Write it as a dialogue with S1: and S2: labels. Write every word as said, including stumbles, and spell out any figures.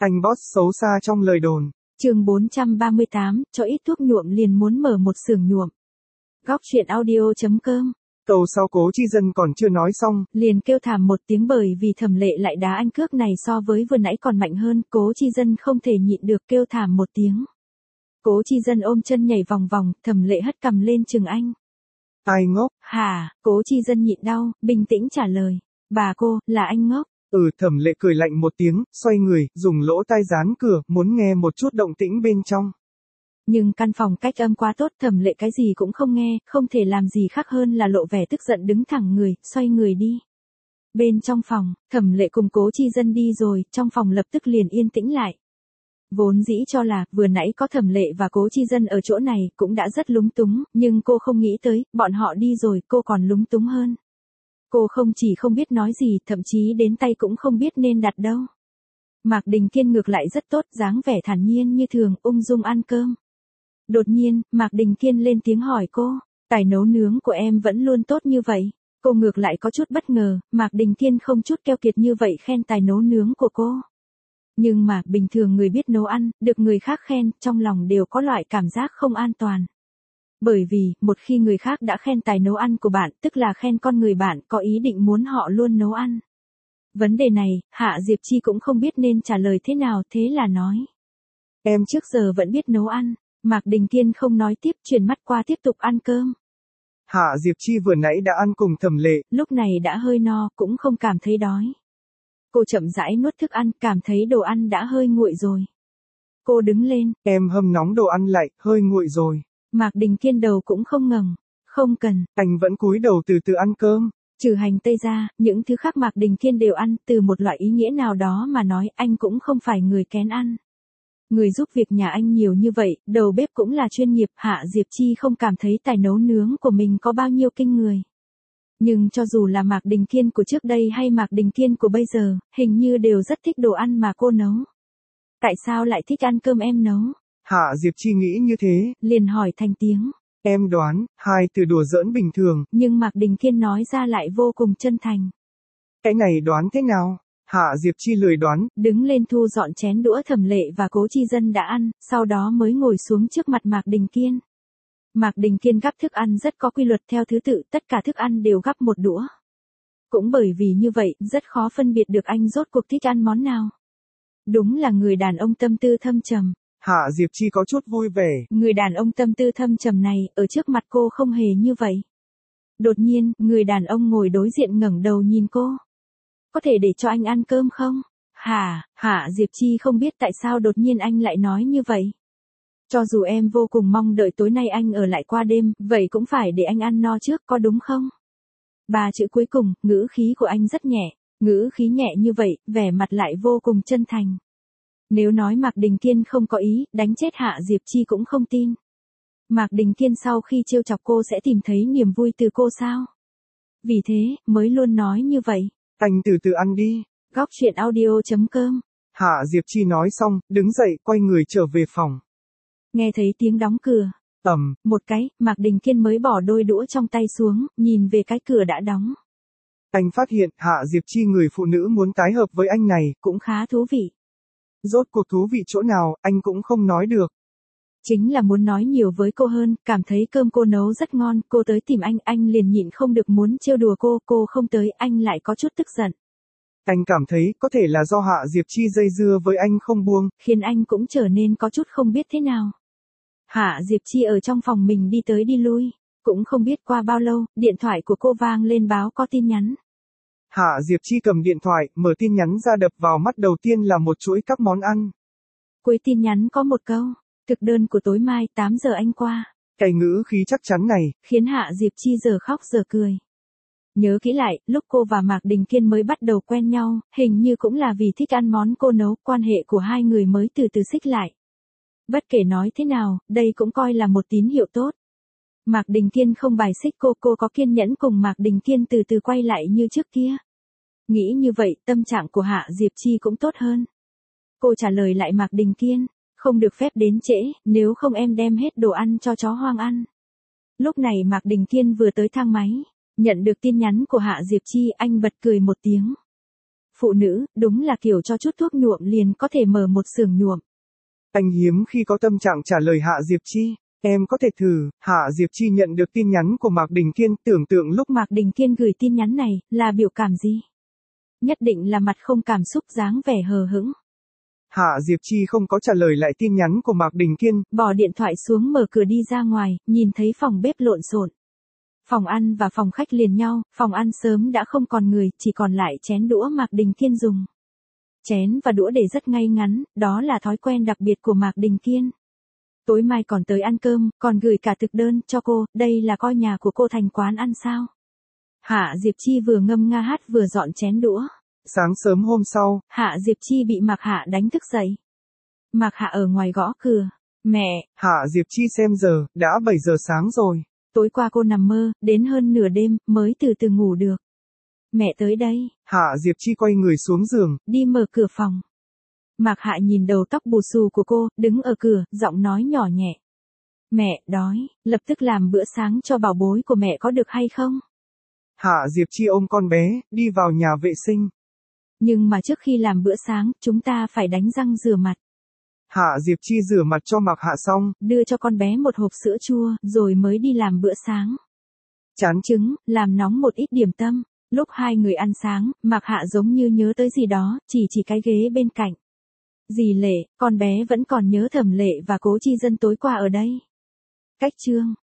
S1: Anh boss xấu xa trong lời đồn.
S2: Chương bốn trăm ba mươi tám, cho ít thuốc nhuộm liền muốn mở một xưởng nhuộm. Góc truyện audio chấm com.
S1: Câu sau Cố Chi Dân còn chưa nói xong,
S2: liền kêu thảm một tiếng bởi vì Thẩm Lệ lại đá anh cước này so với vừa nãy còn mạnh hơn, Cố Chi Dân không thể nhịn được kêu thảm một tiếng. Cố Chi Dân ôm chân nhảy vòng vòng, Thẩm Lệ hất cằm lên chừng anh.
S1: Ai ngốc?
S2: Hả? Cố Chi Dân nhịn đau, bình tĩnh trả lời. Bà cô, là anh ngốc.
S1: Ừ, Thẩm Lệ cười lạnh một tiếng, xoay người, dùng lỗ tai dán cửa, muốn nghe một chút động tĩnh bên trong.
S2: Nhưng căn phòng cách âm quá tốt, Thẩm Lệ cái gì cũng không nghe, không thể làm gì khác hơn là lộ vẻ tức giận đứng thẳng người, xoay người đi. Bên trong phòng, Thẩm Lệ cùng Cố Chi Dân đi rồi, trong phòng lập tức liền yên tĩnh lại. Vốn dĩ cho là, vừa nãy có Thẩm Lệ và Cố Chi Dân ở chỗ này, cũng đã rất lúng túng, nhưng cô không nghĩ tới, bọn họ đi rồi, cô còn lúng túng hơn. Cô không chỉ không biết nói gì, thậm chí đến tay cũng không biết nên đặt đâu. Mạc Đình Thiên ngược lại rất tốt, dáng vẻ thản nhiên như thường, ung dung ăn cơm. Đột nhiên, Mạc Đình Thiên lên tiếng hỏi cô, tài nấu nướng của em vẫn luôn tốt như vậy. Cô ngược lại có chút bất ngờ, Mạc Đình Thiên không chút keo kiệt như vậy khen tài nấu nướng của cô. Nhưng mà, bình thường người biết nấu ăn, được người khác khen, trong lòng đều có loại cảm giác không an toàn. Bởi vì, một khi người khác đã khen tài nấu ăn của bạn, tức là khen con người bạn có ý định muốn họ luôn nấu ăn. Vấn đề này, Hạ Diệp Chi cũng không biết nên trả lời thế nào, thế là nói. Em trước giờ vẫn biết nấu ăn. Mạc Đình Thiên không nói tiếp, chuyển mắt qua tiếp tục ăn cơm.
S1: Hạ Diệp Chi vừa nãy đã ăn cùng Thẩm Lệ,
S2: lúc này đã hơi no, cũng không cảm thấy đói. Cô chậm rãi nuốt thức ăn, cảm thấy đồ ăn đã hơi nguội rồi. Cô đứng lên,
S1: em hâm nóng đồ ăn lại, hơi nguội rồi.
S2: Mạc Đình Thiên đầu cũng không ngẩng, không cần.
S1: Anh vẫn cúi đầu từ từ ăn cơm.
S2: Trừ hành tây ra, những thứ khác Mạc Đình Thiên đều ăn, từ một loại ý nghĩa nào đó mà nói, anh cũng không phải người kén ăn. Người giúp việc nhà anh nhiều như vậy, đầu bếp cũng là chuyên nghiệp, Hạ Diệp Chi không cảm thấy tài nấu nướng của mình có bao nhiêu kinh người. Nhưng cho dù là Mạc Đình Thiên của trước đây hay Mạc Đình Thiên của bây giờ, hình như đều rất thích đồ ăn mà cô nấu. Tại sao lại thích ăn cơm em nấu?
S1: Hạ Diệp Chi nghĩ như thế,
S2: liền hỏi thành tiếng.
S1: Em đoán, hai từ đùa giỡn bình thường.
S2: Nhưng Mạc Đình Thiên nói ra lại vô cùng chân thành.
S1: Cái này đoán thế nào? Hạ Diệp Chi lười đoán.
S2: Đứng lên thu dọn chén đũa, Thẩm Lệ và Cố Chi Dân đã ăn, sau đó mới ngồi xuống trước mặt Mạc Đình Kiên. Mạc Đình Kiên gắp thức ăn rất có quy luật theo thứ tự, tất cả thức ăn đều gắp một đũa. Cũng bởi vì như vậy, rất khó phân biệt được anh rốt cuộc thích ăn món nào. Đúng là người đàn ông tâm tư thâm trầm.
S1: Hạ Diệp Chi có chút vui vẻ.
S2: Người đàn ông tâm tư thâm trầm này, ở trước mặt cô không hề như vậy. Đột nhiên, người đàn ông ngồi đối diện ngẩng đầu nhìn cô. Có thể để cho anh ăn cơm không? Hả? Hạ Diệp Chi không biết tại sao đột nhiên anh lại nói như vậy. Cho dù em vô cùng mong đợi tối nay anh ở lại qua đêm, vậy cũng phải để anh ăn no trước, có đúng không? Ba chữ cuối cùng, ngữ khí của anh rất nhẹ, ngữ khí nhẹ như vậy, vẻ mặt lại vô cùng chân thành. Nếu nói Mạc Đình Kiên không có ý, đánh chết Hạ Diệp Chi cũng không tin. Mạc Đình Kiên sau khi trêu chọc cô sẽ tìm thấy niềm vui từ cô sao? Vì thế, mới luôn nói như vậy.
S1: Anh từ từ ăn đi.
S2: Góc truyện audio chấm com.
S1: Hạ Diệp Chi nói xong, đứng dậy, quay người trở về phòng.
S2: Nghe thấy tiếng đóng cửa.
S1: Ầm,
S2: một cái, Mạc Đình Kiên mới bỏ đôi đũa trong tay xuống, nhìn về cái cửa đã đóng.
S1: Anh phát hiện Hạ Diệp Chi người phụ nữ muốn tái hợp với anh này,
S2: cũng khá thú vị.
S1: Rốt cuộc thú vị chỗ nào, anh cũng không nói được.
S2: Chính là muốn nói nhiều với cô hơn, cảm thấy cơm cô nấu rất ngon, cô tới tìm anh, anh liền nhịn không được muốn trêu đùa cô, cô không tới, anh lại có chút tức giận.
S1: Anh cảm thấy có thể là do Hạ Diệp Chi dây dưa với anh không buông,
S2: khiến anh cũng trở nên có chút không biết thế nào. Hạ Diệp Chi ở trong phòng mình đi tới đi lui, cũng không biết qua bao lâu, điện thoại của cô vang lên báo có tin nhắn.
S1: Hạ Diệp Chi cầm điện thoại, mở tin nhắn ra, đập vào mắt đầu tiên là một chuỗi các món ăn.
S2: Cuối tin nhắn có một câu, thực đơn của tối mai tám giờ anh qua.
S1: Cái ngữ khí chắc chắn này,
S2: khiến Hạ Diệp Chi giờ khóc giờ cười. Nhớ kỹ lại, lúc cô và Mạc Đình Kiên mới bắt đầu quen nhau, hình như cũng là vì thích ăn món cô nấu, quan hệ của hai người mới từ từ xích lại. Bất kể nói thế nào, đây cũng coi là một tín hiệu tốt. Mạc Đình Kiên không bài xích cô, cô có kiên nhẫn cùng Mạc Đình Kiên từ từ quay lại như trước kia. Nghĩ như vậy, tâm trạng của Hạ Diệp Chi cũng tốt hơn. Cô trả lời lại Mạc Đình Kiên, không được phép đến trễ, nếu không em đem hết đồ ăn cho chó hoang ăn. Lúc này Mạc Đình Kiên vừa tới thang máy, nhận được tin nhắn của Hạ Diệp Chi, anh bật cười một tiếng. phụ nữ, đúng là kiểu cho chút thuốc nhuộm liền có thể mở một xưởng nhuộm.
S1: Anh hiếm khi có tâm trạng trả lời Hạ Diệp Chi. Em có thể thử. Hạ Diệp Chi nhận được tin nhắn của Mạc Đình Kiên, tưởng tượng lúc
S2: Mạc Đình Kiên gửi tin nhắn này, là biểu cảm gì? Nhất định là mặt không cảm xúc, dáng vẻ hờ hững.
S1: Hạ Diệp Chi không có trả lời lại tin nhắn của Mạc Đình Kiên.
S2: Bỏ điện thoại xuống, mở cửa đi ra ngoài, nhìn thấy phòng bếp lộn xộn. Phòng ăn và phòng khách liền nhau, phòng ăn sớm đã không còn người, chỉ còn lại chén đũa Mạc Đình Kiên dùng. Chén và đũa để rất ngay ngắn, đó là thói quen đặc biệt của Mạc Đình Kiên. Tối mai còn tới ăn cơm, còn gửi cả thực đơn cho cô, đây là coi nhà của cô thành quán ăn sao? Hạ Diệp Chi vừa ngâm nga hát vừa dọn chén đũa.
S1: Sáng sớm hôm sau,
S2: Hạ Diệp Chi bị Mạc Hạ đánh thức dậy. Mạc Hạ ở ngoài gõ cửa. Mẹ.
S1: Hạ Diệp Chi xem giờ, đã bảy giờ sáng rồi.
S2: Tối qua cô nằm mơ, đến hơn nửa đêm, mới từ từ ngủ được. Mẹ tới đây.
S1: Hạ Diệp Chi quay người xuống giường,
S2: đi mở cửa phòng. Mạc Hạ nhìn đầu tóc bù xù của cô, đứng ở cửa, giọng nói nhỏ nhẹ. Mẹ, đói, lập tức làm bữa sáng cho bảo bối của mẹ có được hay không?
S1: Hạ Diệp Chi ôm con bé, đi vào nhà vệ sinh.
S2: Nhưng mà trước khi làm bữa sáng, chúng ta phải đánh răng rửa mặt.
S1: Hạ Diệp Chi rửa mặt cho Mạc Hạ xong,
S2: đưa cho con bé một hộp sữa chua, rồi mới đi làm bữa sáng. Chán trứng, làm nóng một ít điểm tâm. Lúc hai người ăn sáng, Mạc Hạ giống như nhớ tới gì đó, chỉ chỉ cái ghế bên cạnh. Dì Lệ, con bé vẫn còn nhớ Thẩm Lệ và Cố Chi Dân tối qua ở đây. Cách chương